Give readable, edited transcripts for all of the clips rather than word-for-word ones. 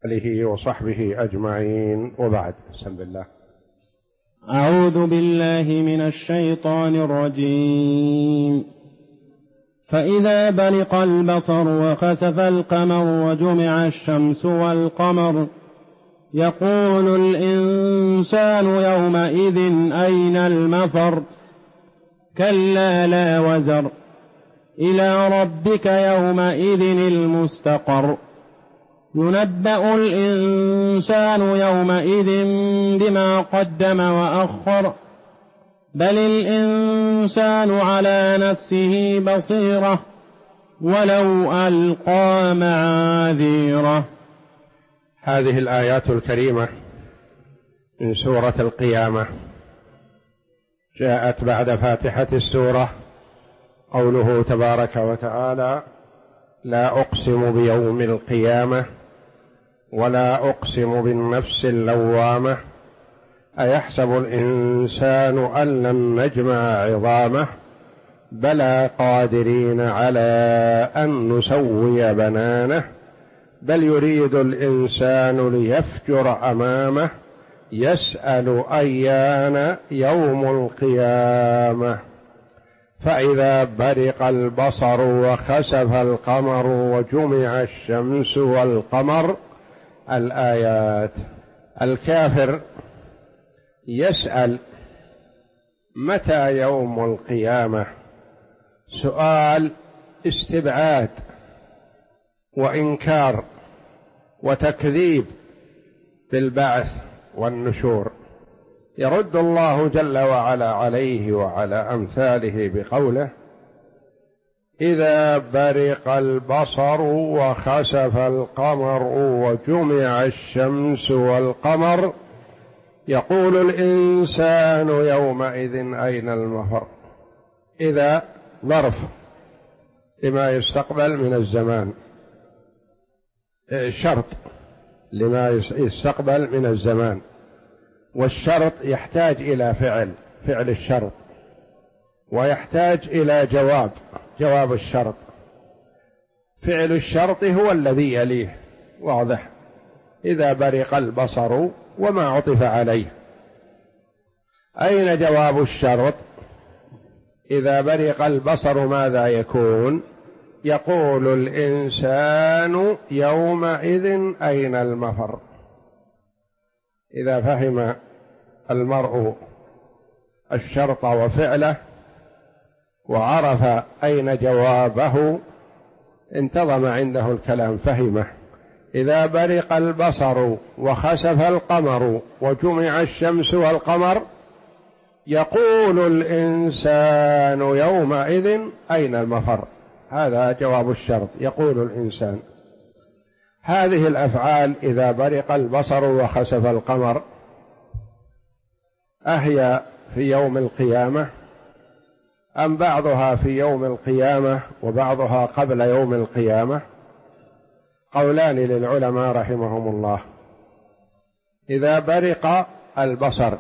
آله وصحبه أجمعين، وبعد. بسم الله. أعوذ بالله من الشيطان الرجيم. فإذا برق البصر وخسف القمر وجمع الشمس والقمر يقول الإنسان يومئذ أين المفر كلا لا وزر إلى ربك يومئذ المستقر ينبأ الإنسان يومئذ بما قدم وأخر بل الإنسان على نفسه بصيرة ولو ألقى معاذيره. هذه الآيات الكريمة من سورة القيامة جاءت بعد فاتحة السورة قوله تبارك وتعالى: لا أقسم بيوم القيامة ولا أقسم بالنفس اللوامة أيحسب الإنسان أن لن نجمع عظامه بلى قادرين على أن نسوي بنانه بل يريد الإنسان ليفجر أمامه يسأل أيان يوم القيامة فإذا برق البصر وخسف القمر وجمع الشمس والقمر. الآيات. الكافر يسأل متى يوم القيامة، سؤال استبعاد وإنكار وتكذيب بالبعث والنشور. يرد الله جل وعلا عليه وعلى أمثاله بقوله: إذا برق البصر وخسف القمر وجمع الشمس والقمر يقول الإنسان يومئذ أين المفر. إذا ظرف لما يستقبل من الزمان، شرط لما يستقبل من الزمان، والشرط يحتاج إلى فعل الشرط، ويحتاج إلى جواب الشرط. فعل الشرط هو الذي يليه، واضح. إذا برق البصر وما عطف عليه. أين جواب الشرط؟ إذا برق البصر ماذا يكون؟ يقول الإنسان يومئذ أين المفر. إذا فهم المرء الشرط وفعله وعرف أين جوابه انتظم عنده الكلام، فهمه. إذا برق البصر وخسف القمر وجمع الشمس والقمر يقول الإنسان يومئذ أين المفر. هذا جواب الشرط، يقول الإنسان. هذه الأفعال إذا برق البصر وخسف القمر أهي في يوم القيامة أم بعضها في يوم القيامة وبعضها قبل يوم القيامة؟ قولان للعلماء رحمهم الله. إذا برق البصر،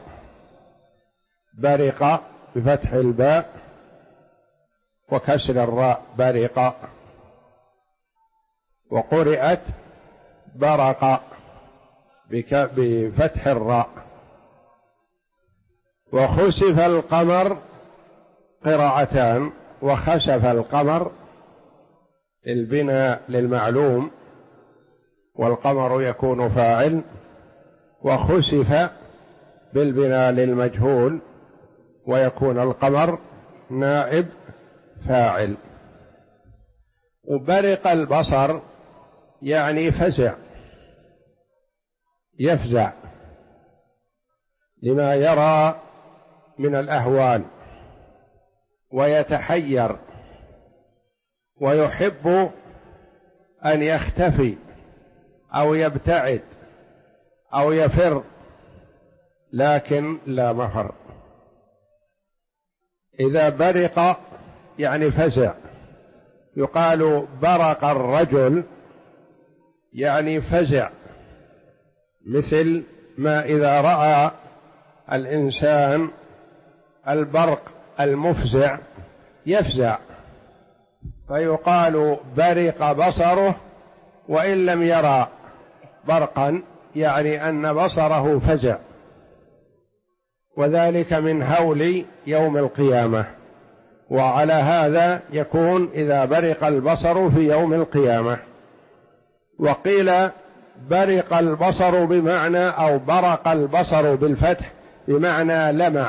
برق بفتح الباء وكسر الراء برق، وقرئت برق بفتح الراء. وخسف القمر قراءتان، وخسف القمر البناء للمعلوم والقمر يكون فاعل، وخسف بالبناء للمجهول ويكون القمر نائب فاعل. وبرق البصر يعني فزع، يفزع لما يرى من الأهوال ويتحير ويحب أن يختفي أو يبتعد أو يفر، لكن لا مفر. إذا برق يعني فزع. يقال برق الرجل يعني فزع، مثل ما إذا رأى الإنسان البرق المفزع يفزع، فيقال برق بصره وإن لم يرى برقا يعني أن بصره فزع، وذلك من هول يوم القيامة. وعلى هذا يكون إذا برق البصر في يوم القيامة. وقيل برق البصر بمعنى أو برق البصر بالفتح بمعنى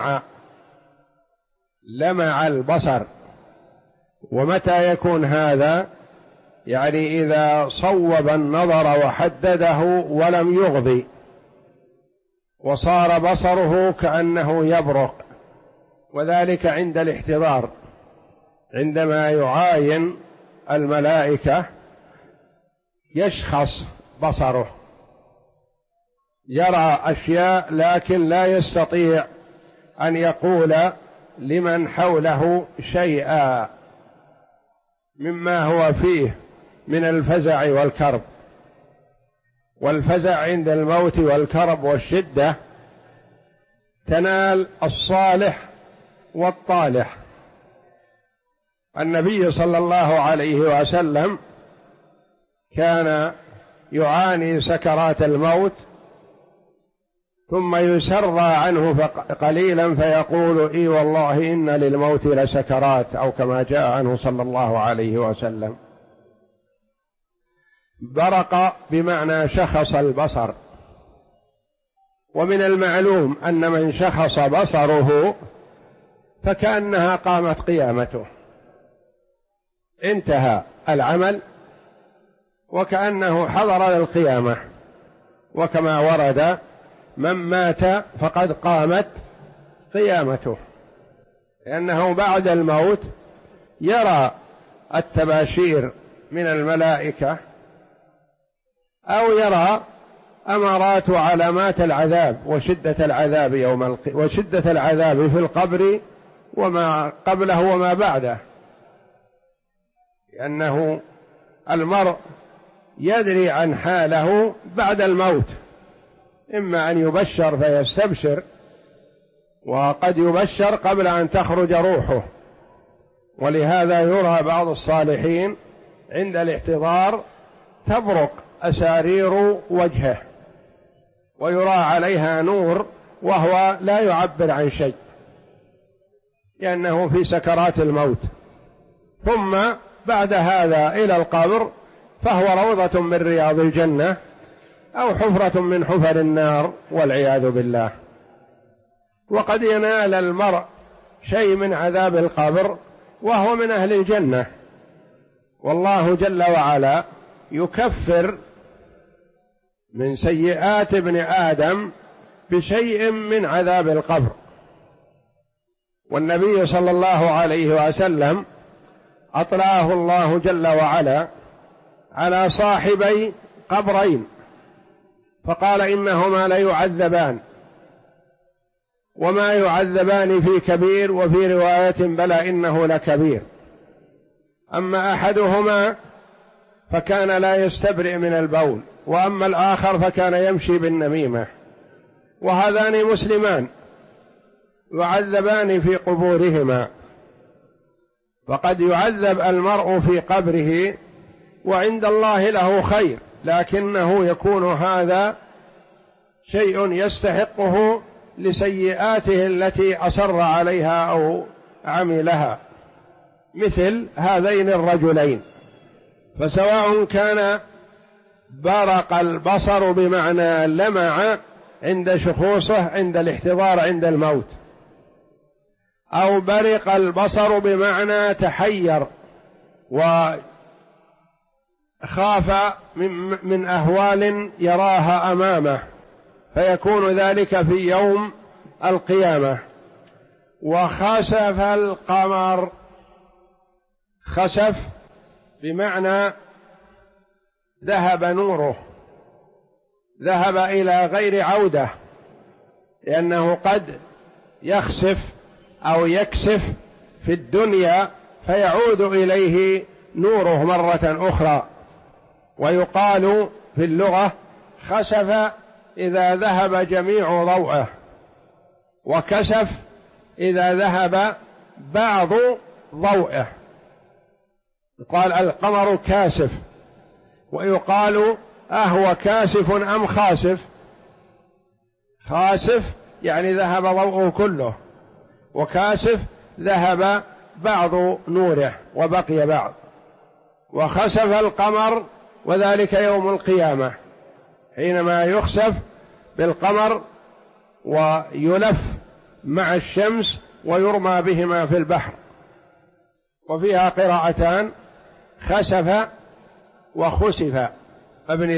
لمع البصر. ومتى يكون هذا؟ يعني إذا صوب النظر وحدده ولم يغضي، وصار بصره كأنه يبرق، وذلك عند الاحتضار، عندما يعاين الملائكة يشخص بصره، يرى أشياء لكن لا يستطيع أن يقول لمن حوله شيئا مما هو فيه من الفزع والكرب. والفزع عند الموت والكرب والشدة تنال الصالح والطالح. النبي صلى الله عليه وسلم كان يعاني سكرات الموت، ثم يسرى عنه قليلا فيقول إي والله إن للموت لسكرات، أو كما جاء عنه صلى الله عليه وسلم. برق بمعنى شخص البصر. ومن المعلوم أن من شخص بصره فكأنها قامت قيامته، انتهى العمل وكأنه حضر للقيامة. وكما ورد من مات فقد قامت قيامته، لأنه بعد الموت يرى التباشير من الملائكة أو يرى أمارات وعلامات العذاب وشدة العذاب وشدة العذاب في القبر وما قبله وما بعده، لأنه المرء يدري عن حاله بعد الموت، إما أن يبشر فيستبشر، وقد يبشر قبل أن تخرج روحه. ولهذا يرى بعض الصالحين عند الاحتضار تبرق أسارير وجهه ويرى عليها نور وهو لا يعبر عن شيء، لأنه في سكرات الموت. ثم بعد هذا إلى القبر فهو روضة من رياض الجنة أو حفرة من حفر النار والعياذ بالله. وقد ينال المرء شيء من عذاب القبر وهو من أهل الجنة، والله جل وعلا يكفر من سيئات ابن آدم بشيء من عذاب القبر. والنبي صلى الله عليه وسلم أطلعه الله جل وعلا على صاحبي قبرين فقال إنهما لا يعذبان، وما يعذبان في كبير، وفي رواية بلى إنه لكبير. أما أحدهما فكان لا يستبرئ من البول، وأما الآخر فكان يمشي بالنميمة. وهذان مسلمان يعذبان في قبورهما. فقد يعذب المرء في قبره وعند الله له خير، لكنه يكون هذا شيء يستحقه لسيئاته التي أصر عليها أو عملها، مثل هذين الرجلين. فسواء كان برق البصر بمعنى لمع عند شخوصه عند الاحتضار عند الموت، أو برق البصر بمعنى تحير وخاف من أهوال يراها أمامه، فيكون ذلك في يوم القيامة. وخسف القمر، خسف بمعنى ذهب نوره، ذهب إلى غير عودة، لأنه قد يخسف أو يكسف في الدنيا فيعود إليه نوره مرة أخرى. ويقال في اللغة خسف إذا ذهب جميع ضوءه، وكسف إذا ذهب بعض ضوءه. يقال القمر كاسف، ويقال أهو كاسف أم خاسف؟ خاسف يعني ذهب ضوءه كله، وكاسف ذهب بعض نوره وبقي بعض. وخسف القمر وذلك يوم القيامة، حينما يخسف بالقمر ويلف مع الشمس ويرمى بهما في البحر. وفيها قراءتان: خسف وخسف، مبني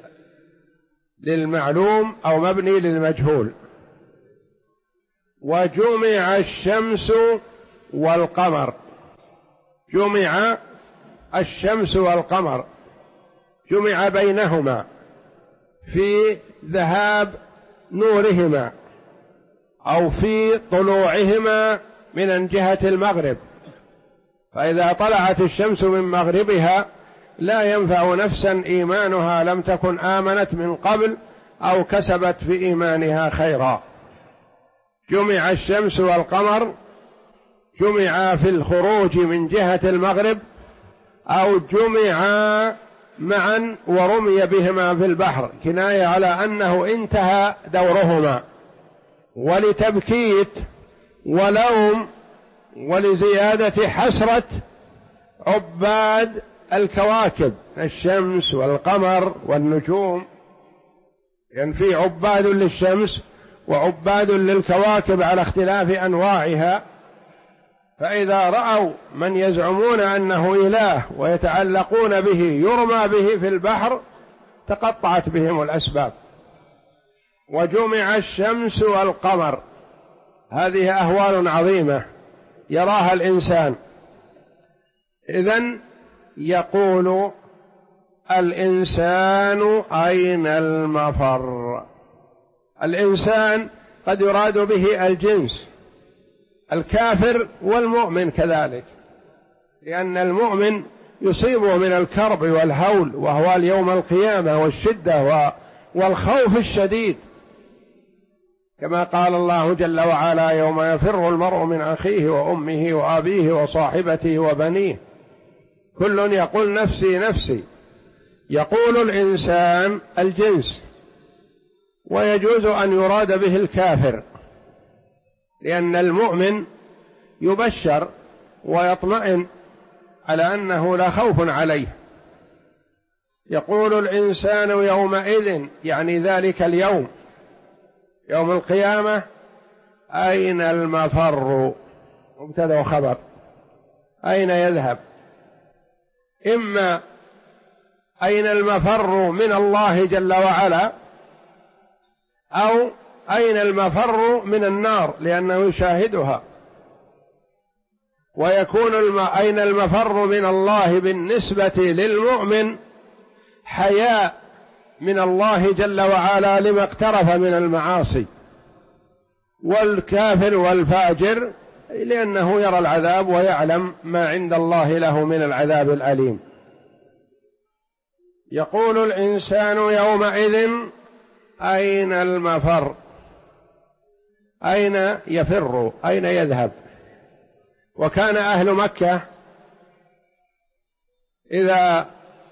للمعلوم أو مبني للمجهول. وجمع الشمس والقمر، جمع الشمس والقمر، جمع بينهما في ذهاب نورهما أو في طلوعهما من جهة المغرب. فإذا طلعت الشمس من مغربها لا ينفع نفسا إيمانها لم تكن آمنت من قبل أو كسبت في إيمانها خيرا. جمع الشمس والقمر، جمع في الخروج من جهة المغرب أو جمع معا ورمي بهما في البحر، كناية على أنه انتهى دورهما، ولتبكيت ولوم ولزيادة حسرة عباد الكواكب الشمس والقمر والنجوم، يعني في عباد للشمس وعباد للكواكب على اختلاف أنواعها. فإذا رأوا من يزعمون أنه إله ويتعلقون به يرمى به في البحر تقطعت بهم الأسباب. وجمع الشمس والقمر، هذه أهوال عظيمة يراها الإنسان. إذن يقول الإنسان أين المفر؟ الإنسان قد يراد به الجنس، الكافر والمؤمن كذلك، لأن المؤمن يصيبه من الكرب والهول وهوال يوم القيامة والشدة والخوف الشديد، كما قال الله جل وعلا: يوم يفر المرء من أخيه وأمه وأبيه وصاحبته وبنيه كل يقول نفسي نفسي. يقول الإنسان الجنس، ويجوز أن يراد به الكافر، لأن المؤمن يبشر ويطمئن على أنه لا خوف عليه. يقول الإنسان يومئذ، يعني ذلك اليوم يوم القيامة، أين المفر؟ مبتدأ وخبر، أين يذهب؟ إما أين المفر من الله جل وعلا، أو أين المفر من النار لأنه يشاهدها. ويكون أين المفر من الله بالنسبة للمؤمن حياء من الله جل وعلا لما اقترف من المعاصي، والكافر والفاجر لأنه يرى العذاب ويعلم ما عند الله له من العذاب الأليم. يقول الإنسان يومئذ أين المفر؟ أين يفر؟ أين يذهب؟ وكان أهل مكة إذا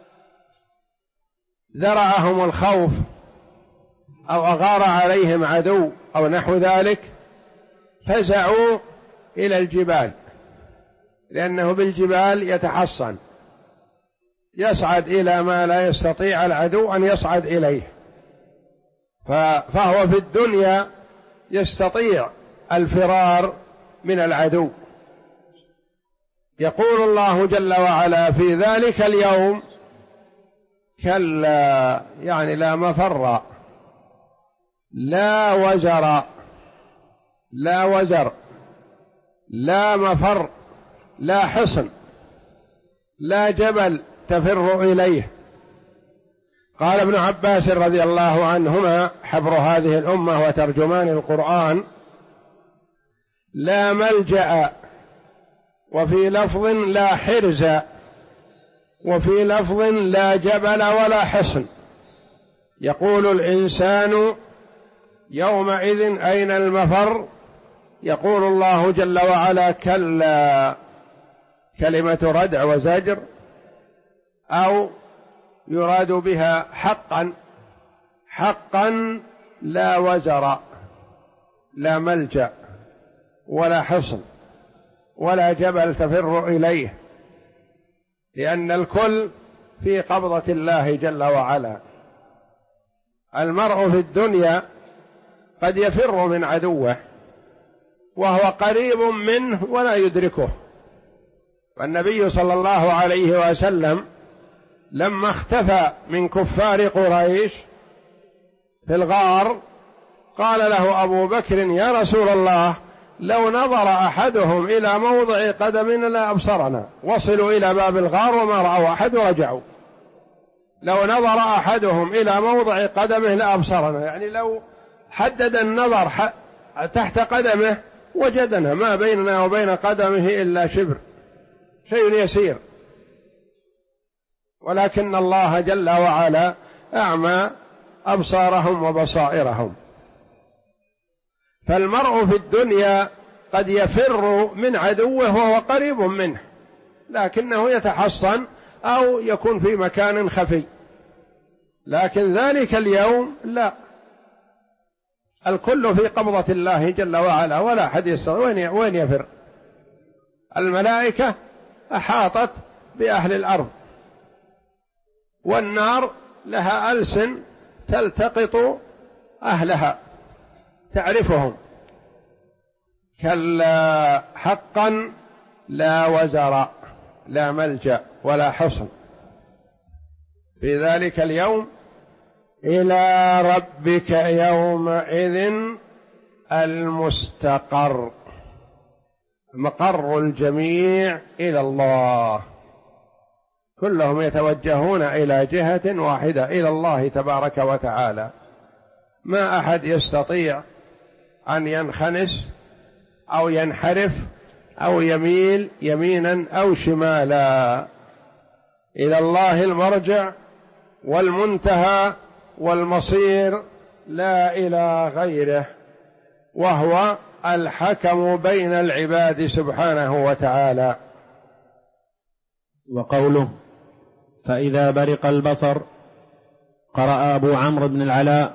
ذرعهم الخوف أو أغار عليهم عدو أو نحو ذلك فزعوا إلى الجبال، لأنه بالجبال يتحصن، يصعد إلى ما لا يستطيع العدو أن يصعد إليه، فهو في الدنيا يستطيع الفرار من العدو. يقول الله جل وعلا في ذلك اليوم كلا، يعني لا مفر، لا وزر، لا وزر، لا مفر، لا حصن، لا جبل تفر إليه. قال ابن عباس رضي الله عنهما حبر هذه الأمة وترجمان القرآن: لا ملجأ، وفي لفظ لا حرز، وفي لفظ لا جبل ولا حصن. يقول الإنسان يومئذ أين المفر؟ يقول الله جل وعلا كلا، كلمة ردع وزجر، أو يراد بها حقا، حقا لا وزر، لا ملجأ ولا حصن ولا جبل تفر إليه، لأن الكل في قبضة الله جل وعلا. المرء في الدنيا قد يفر من عدوه وهو قريب منه ولا يدركه. والنبي صلى الله عليه وسلم لما اختفى من كفار قريش في الغار قال له أبو بكر: يا رسول الله، لو نظر أحدهم إلى موضع قدمنا لأبصرنا. وصلوا إلى باب الغار وما رأوا أحد ورجعوا. لو نظر أحدهم إلى موضع قدمه لأبصرنا، يعني لو حدد النظر تحت قدمه وجدنا ما بيننا وبين قدمه إلا شبر، شيء يسير. ولكن الله جل وعلا أعمى أبصارهم وبصائرهم. فالمرء في الدنيا قد يفر من عدوه وهو قريب منه، لكنه يتحصن أو يكون في مكان خفي. لكن ذلك اليوم لا، الكل في قبضة الله جل وعلا ولا أحد يستطيع. وين يفر؟ الملائكة أحاطت بأهل الأرض، والنار لها ألسن تلتقط أهلها تعرفهم. كلا حقا لا وزر، لا ملجأ ولا حصن في ذلك اليوم. إلى ربك يومئذ المستقر، مقر الجميع إلى الله، كلهم يتوجهون إلى جهة واحدة، إلى الله تبارك وتعالى. ما أحد يستطيع أن ينخنس أو ينحرف أو يميل يمينا أو شمالا. إلى الله المرجع والمنتهى والمصير، لا إلى غيره، وهو الحكم بين العباد سبحانه وتعالى. وقوله: فإذا برق البصر، قرأ أبو عمرو بن العلاء: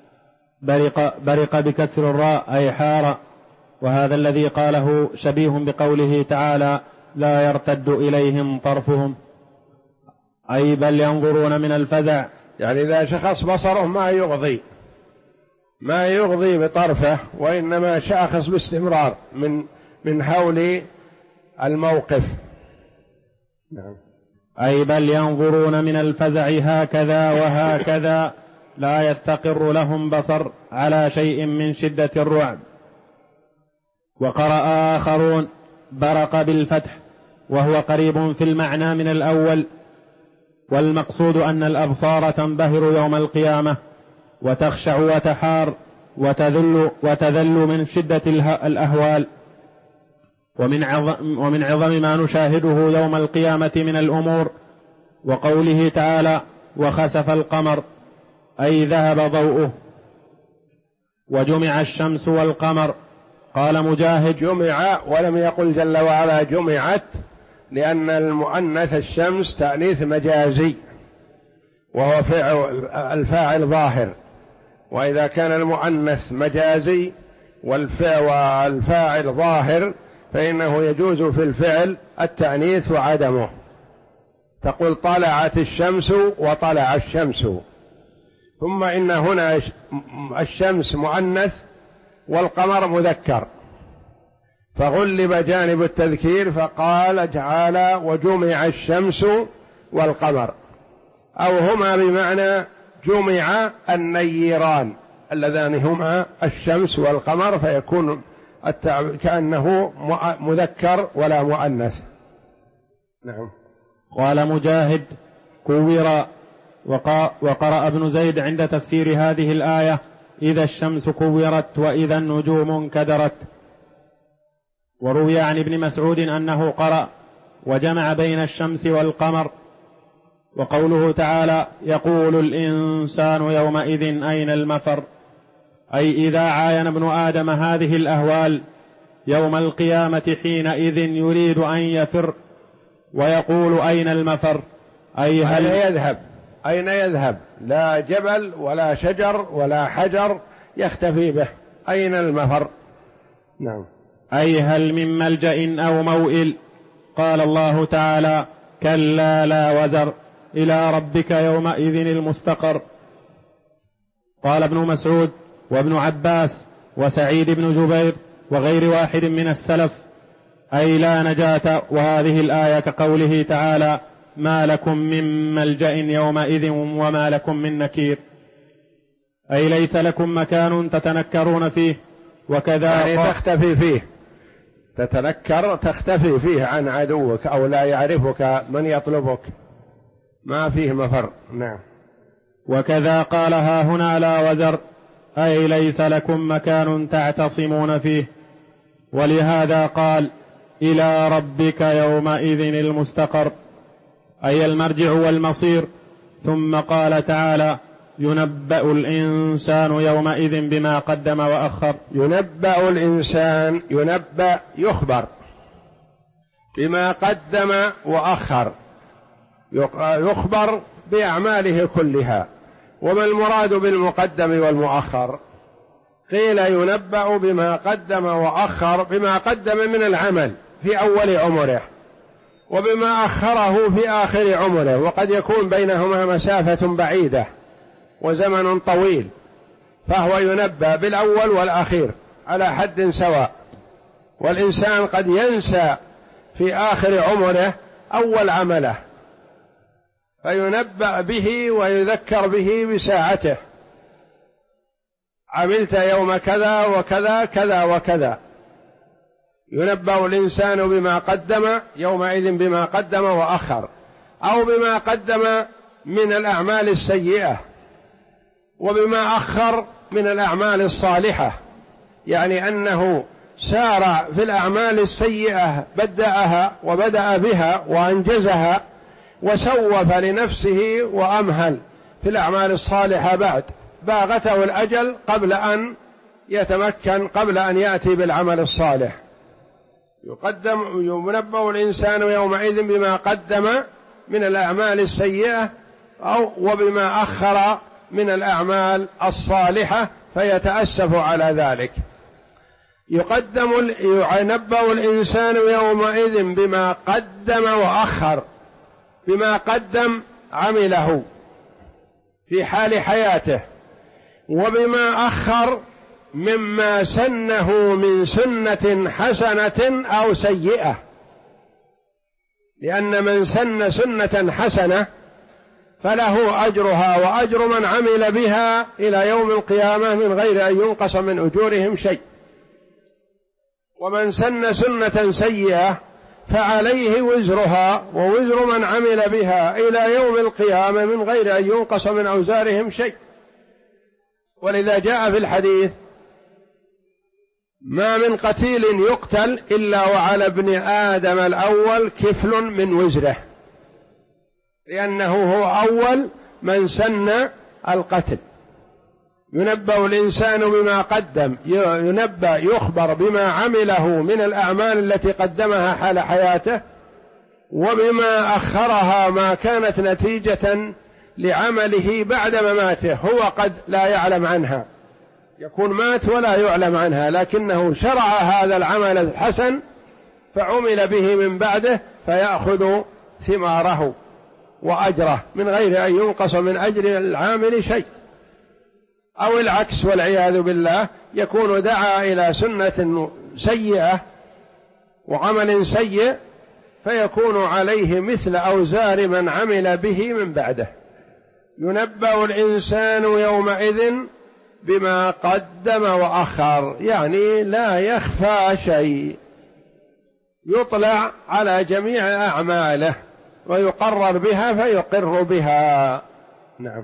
برق بكسر الراء أي حار، وهذا الذي قاله شبيه بقوله تعالى: لا يرتد إليهم طرفهم، أي بل ينظرون من الفزع. يعني إذا شخص بصره ما يغضي بطرفه، وإنما شاخص باستمرار من هول الموقف. نعم. أي بل ينظرون من الفزع هكذا وهكذا، لا يستقر لهم بصر على شيء من شدة الرعب. وقرأ آخرون: برق بالفتح، وهو قريب في المعنى من الأول، والمقصود أن الأبصار تنبهر يوم القيامة وتخشع وتحار وتذل من شدة الأهوال ومن عظم ما نشاهده يوم القيامة من الأمور. وقوله تعالى: وخسف القمر، أي ذهب ضوءه. وجمع الشمس والقمر، قال مجاهد: جمع، ولم يقل جل وعلا جمعت، لأن المؤنث الشمس تأنيث مجازي وهو الفاعل ظاهر، وإذا كان المؤنث مجازي والفاعل ظاهر فإنه يجوز في الفعل التأنيث وعدمه. تقول طلعت الشمس وطلع الشمس، ثم إن هنا الشمس مؤنث والقمر مذكر، فغلب جانب التذكير فقال تعالى: وجمع الشمس والقمر، أو هما بمعنى جمع النيران اللذان هما الشمس والقمر، فيكون كأنه مذكر ولا مؤنث. نعم. قال مجاهد: كور. وقرأ ابن زيد عند تفسير هذه الآية: إذا الشمس كورت وإذا النجوم انكدرت. وروي عن ابن مسعود أنه قرأ: وجمع بين الشمس والقمر. وقوله تعالى: يقول الإنسان يومئذ أين المفر، أي إذا عاين ابن آدم هذه الأهوال يوم القيامة حينئذ يريد أن يفر ويقول أين المفر، أي هل يذهب أين يذهب؟ لا جبل ولا شجر ولا حجر يختفي به، أين المفر؟ نعم. أي هل من ملجأ أو موئل؟ قال الله تعالى: كلا لا وزر إلى ربك يومئذ المستقر. قال ابن مسعود وابن عباس وسعيد بن جبير وغير واحد من السلف: أي لا نجاة. وهذه الآية كقوله تعالى: ما لكم من ملجأ يومئذ وما لكم من نكير، أي ليس لكم مكان تتنكرون فيه. وكذا يعني تختفي فيه، تتنكر تختفي فيه عن عدوك أو لا يعرفك من يطلبك، ما فيه مفر. نعم. وكذا قال ها هنا لا وزر، أي ليس لكم مكان تعتصمون فيه. ولهذا قال: إلى ربك يومئذ المستقر، أي المرجع والمصير. ثم قال تعالى: ينبأ الإنسان يومئذ بما قدم وأخر. ينبأ الإنسان، ينبأ يخبر بما قدم وأخر، يخبر بأعماله كلها. وما المراد بالمقدم والمؤخر؟ قيل ينبأ بما قدم وأخر، بما قدم من العمل في أول عمره، وبما أخره في آخر عمره، وقد يكون بينهما مسافة بعيدة وزمن طويل، فهو ينبأ بالأول والأخير على حد سواء. والإنسان قد ينسى في آخر عمره أول عمله، فينبأ به ويذكر به بساعته: عملت يوم كذا وكذا كذا وكذا. ينبأ الإنسان بما قدم يومئذ، بما قدم وأخر، أو بما قدم من الأعمال السيئة، وبما أخر من الأعمال الصالحة، يعني أنه سارع في الأعمال السيئة، بدأ بها وأنجزها، وسوف لنفسه وأمهل في الأعمال الصالحة بعد، باغته الأجل قبل أن يتمكن، قبل أن يأتي بالعمل الصالح. ينبأ الإنسان يومئذ بما قدم من الأعمال السيئة أو وبما أخر من الصالحة، فيتأسف على ذلك. ينبأ الإنسان يومئذ بما قدم وأخر، بما قدم عمله في حال حياته، وبما أخر مما سنه من سنة حسنة أو سيئة، لأن من سن سنة حسنة فله أجرها وأجر من عمل بها إلى يوم القيامة من غير أن ينقص من أجورهم شيء، ومن سن سنة سيئة فعليه وزرها ووزر من عمل بها إلى يوم القيامة من غير أن ينقص من أوزارهم شيء. ولذا جاء في الحديث: ما من قتيل يقتل إلا وعلى ابن آدم الأول كفل من وزره، لأنه هو أول من سن القتل. ينبأ الإنسان بما قدم، ينبأ يخبر بما عمله من الأعمال التي قدمها حال حياته، وبما أخرها ما كانت نتيجة لعمله بعد مماته، هو قد لا يعلم عنها، يكون مات ولا يعلم عنها، لكنه شرع هذا العمل الحسن فعمل به من بعده، فيأخذ ثماره وأجره من غير أن ينقص من أجر العامل شيء. أو العكس والعياذ بالله، يكون دعا إلى سنة سيئة وعمل سيء، فيكون عليه مثل أوزار من عمل به من بعده. ينبأ الإنسان يومئذ بما قدم وأخر، يعني لا يخفى شيء، يطلع على جميع أعماله ويقرر بها فيقر بها. نعم.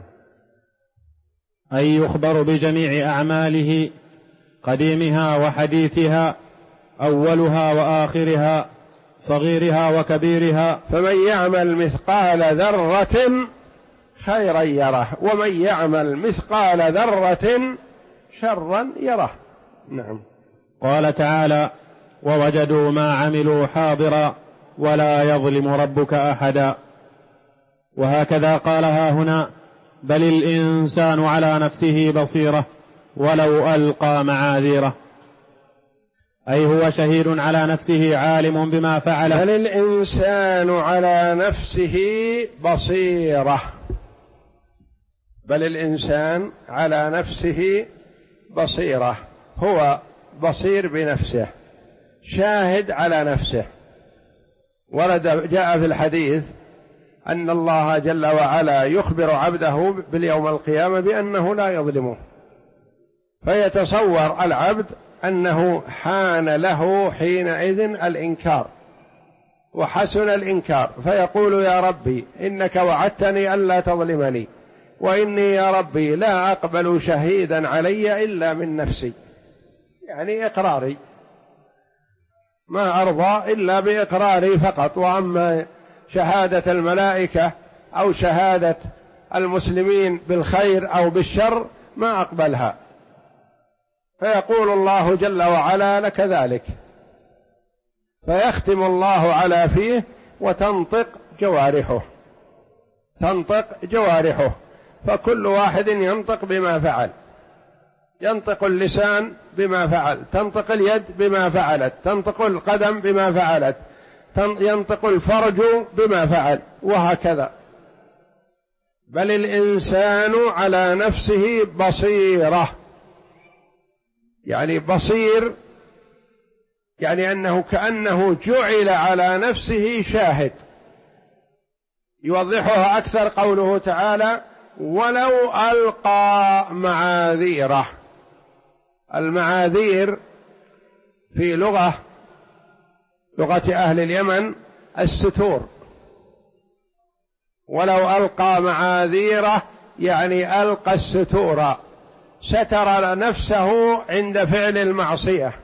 أي يخبر بجميع أعماله، قديمها وحديثها، أولها وآخرها، صغيرها وكبيرها. فمن يعمل مثقال ذرة خيرا يره، ومن يعمل مثقال ذرة شرا يره. نعم. قال تعالى: ووجدوا ما عملوا حاضرا ولا يظلم ربك أحدا. وهكذا قالها هنا: بل الإنسان على نفسه بصيرة ولو ألقى معاذيره، أي هو شهيد على نفسه عالم بما فعله. بل الإنسان على نفسه بصيرة، بل الإنسان على نفسه بصيرة، هو بصير بنفسه، شاهد على نفسه. ورد جاء في الحديث أن الله جل وعلا يخبر عبده باليوم القيامة بأنه لا يظلمه، فيتصور العبد أنه حان له حينئذ الإنكار وحسن الإنكار، فيقول: يا ربي إنك وعدتني ألا تظلمني، وإني يا ربي لا أقبل شهيدا علي إلا من نفسي، يعني إقراري، ما أرضى إلا بإقراري فقط، وأما شهادة الملائكة أو شهادة المسلمين بالخير أو بالشر ما أقبلها. فيقول الله جل وعلا: لك ذلك، فيختم الله على فيه وتنطق جوارحه، تنطق جوارحه، فكل واحد ينطق بما فعل، ينطق اللسان بما فعل، تنطق اليد بما فعلت، تنطق القدم بما فعلت، ينطق الفرج بما فعل، وهكذا. بل الإنسان على نفسه بصيرة، يعني بصير يعني أنه كأنه جعل على نفسه شاهد. يوضحها أكثر قوله تعالى: ولو ألقى معاذيره. المعاذير في لغة أهل اليمن الستور، ولو ألقى معاذيره يعني ألقى الستور، ستر نفسه عند فعل المعصية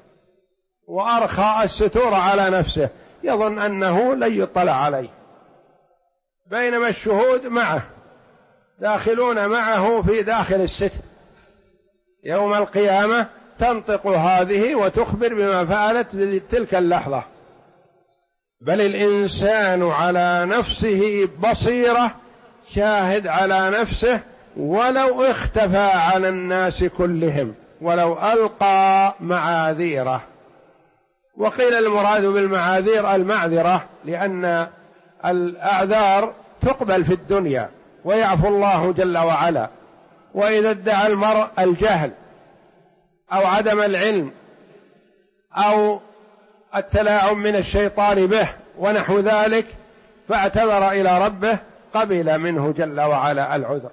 وأرخى الستور على نفسه، يظن أنه لن يطلع عليه، بينما الشهود معه داخلون معه في داخل الستر. يوم القيامة تنطق هذه وتخبر بما فعلت في تلك اللحظة. بل الإنسان على نفسه بصيرة، شاهد على نفسه، ولو اختفى عن الناس كلهم، ولو ألقى معاذيره. وقيل المراد بالمعاذير المعذرة، لأن الأعذار تقبل في الدنيا ويعفو الله جل وعلا. وإذا ادعى المرء الجهل أو عدم العلم أو التلاعب من الشيطان به ونحو ذلك فاعتذر إلى ربه، قبل منه جل وعلا العذر،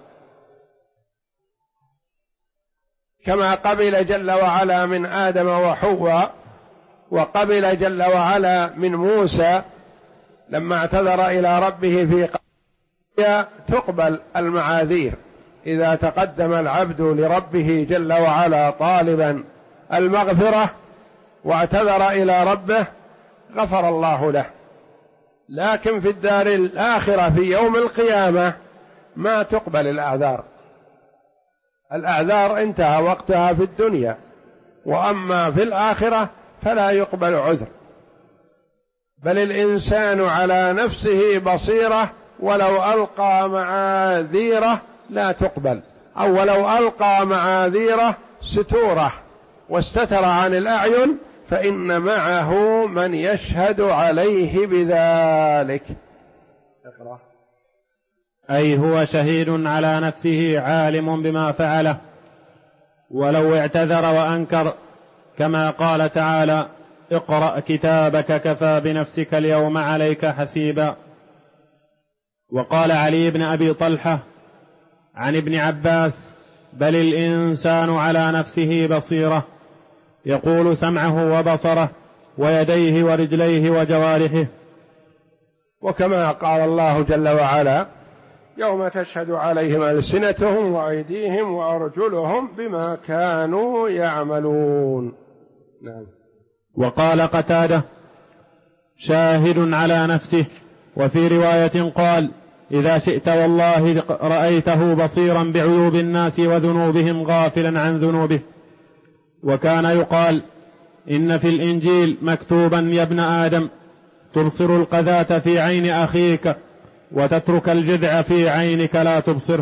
كما قبل جل وعلا من آدم وحواء، وقبل جل وعلا من موسى لما اعتذر إلى ربه في قبل. تقبل المعاذير إذا تقدم العبد لربه جل وعلا طالبا المغفرة واعتذر إلى ربه، غفر الله له. لكن في الدار الآخرة في يوم القيامة ما تقبل الأعذار، الأعذار انتهى وقتها في الدنيا، وأما في الآخرة فلا يقبل عذر. بل الإنسان على نفسه بصيرة، ولو ألقى معاذيره لا تقبل، أو ولو ألقى معاذيره ستوره واستتر عن الأعين فإن معه من يشهد عليه بذلك. اقرأ. أي هو شهيد على نفسه عالم بما فعله، ولو اعتذر وأنكر، كما قال تعالى: اقرأ كتابك كفى بنفسك اليوم عليك حسيبا. وقال علي بن أبي طلحة عن ابن عباس: بل الإنسان على نفسه بصيرة، يقول سمعه وبصره ويديه ورجليه وجوارحه. وكما قال الله جل وعلا: يوم تشهد عليهم ألسنتهم وأيديهم وأرجلهم بما كانوا يعملون. نعم. وقال قتادة: شاهد على نفسه. وفي رواية قال: إذا شئت والله رأيته بصيرا بعيوب الناس وذنوبهم غافلا عن ذنوبه. وكان يقال: إن في الإنجيل مكتوبا يا ابن آدم تبصر القذاة في عين أخيك وتترك الجذع في عينك لا تبصره.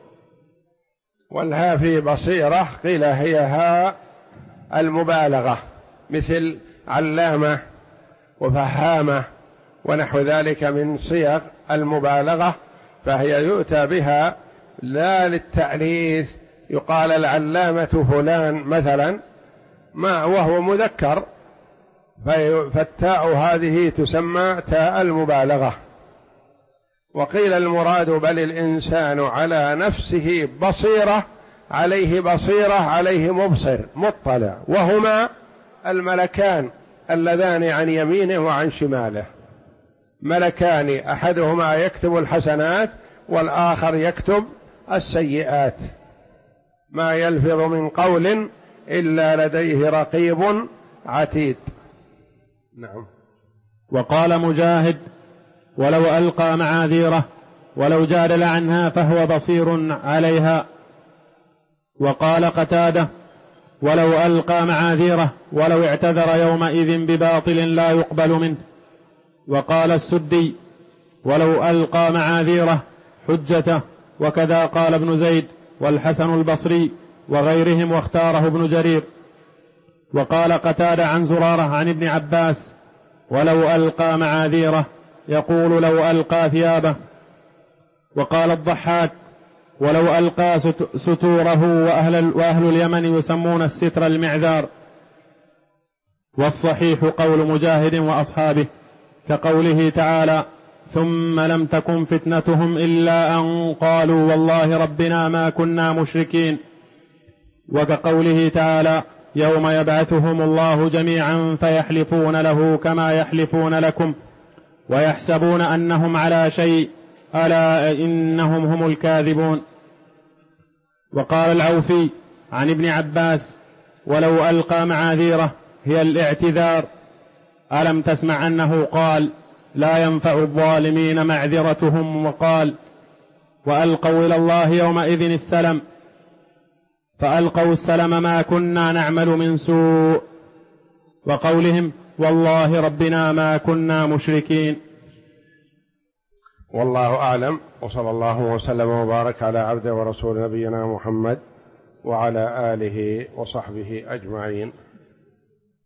والها في بصيرة قيل هي هاء المبالغة، مثل علامة وفهامة ونحو ذلك من صيغ المبالغة، فهي يؤتى بها لا للتأنيث، يقال العلامة فلان مثلا ما وهو مذكر، فالتاء هذه تسمى تاء المبالغة. وقيل المراد بل الإنسان على نفسه بصيرة، عليه بصيرة عليه مبصر مطلع، وهما الملكان اللذان عن يمينه وعن شماله، ملكان أحدهما يكتب الحسنات والآخر يكتب السيئات، ما يلفظ من قول إلا لديه رقيب عتيد. نعم. وقال مجاهد: ولو ألقى معاذيره ولو جادل عنها فهو بصير عليها. وقال قتادة: ولو ألقى معاذيره ولو اعتذر يومئذ بباطل لا يقبل منه. وقال السدي: ولو ألقى معاذيره حجته. وكذا قال ابن زيد والحسن البصري وغيرهم، واختاره ابن جرير. وقال قتادة عن زرارة عن ابن عباس: ولو ألقى معاذيره يقول لو ألقى ثيابه. وقال الضحاك: ولو ألقى ستوره، وأهل اليمن يسمون الستر المعذار. والصحيح قول مجاهد وأصحابه، كقوله تعالى: ثم لم تكن فتنتهم إلا أن قالوا والله ربنا ما كنا مشركين. وكقوله تعالى: يوم يبعثهم الله جميعا فيحلفون له كما يحلفون لكم ويحسبون أنهم على شيء ألا إنهم هم الكاذبون. وقال العوفي عن ابن عباس: ولو ألقى معاذيره هي الاعتذار. ألم تسمع أنه قال: لا ينفع الظالمين معذرتهم. وقال: وألقوا إلى الله يومئذ السلم، فألقوا السلم ما كنا نعمل من سوء. وقولهم: والله ربنا ما كنا مشركين. والله أعلم، وصلى الله وسلم وبارك على عبده ورسول نبينا محمد وعلى آله وصحبه أجمعين.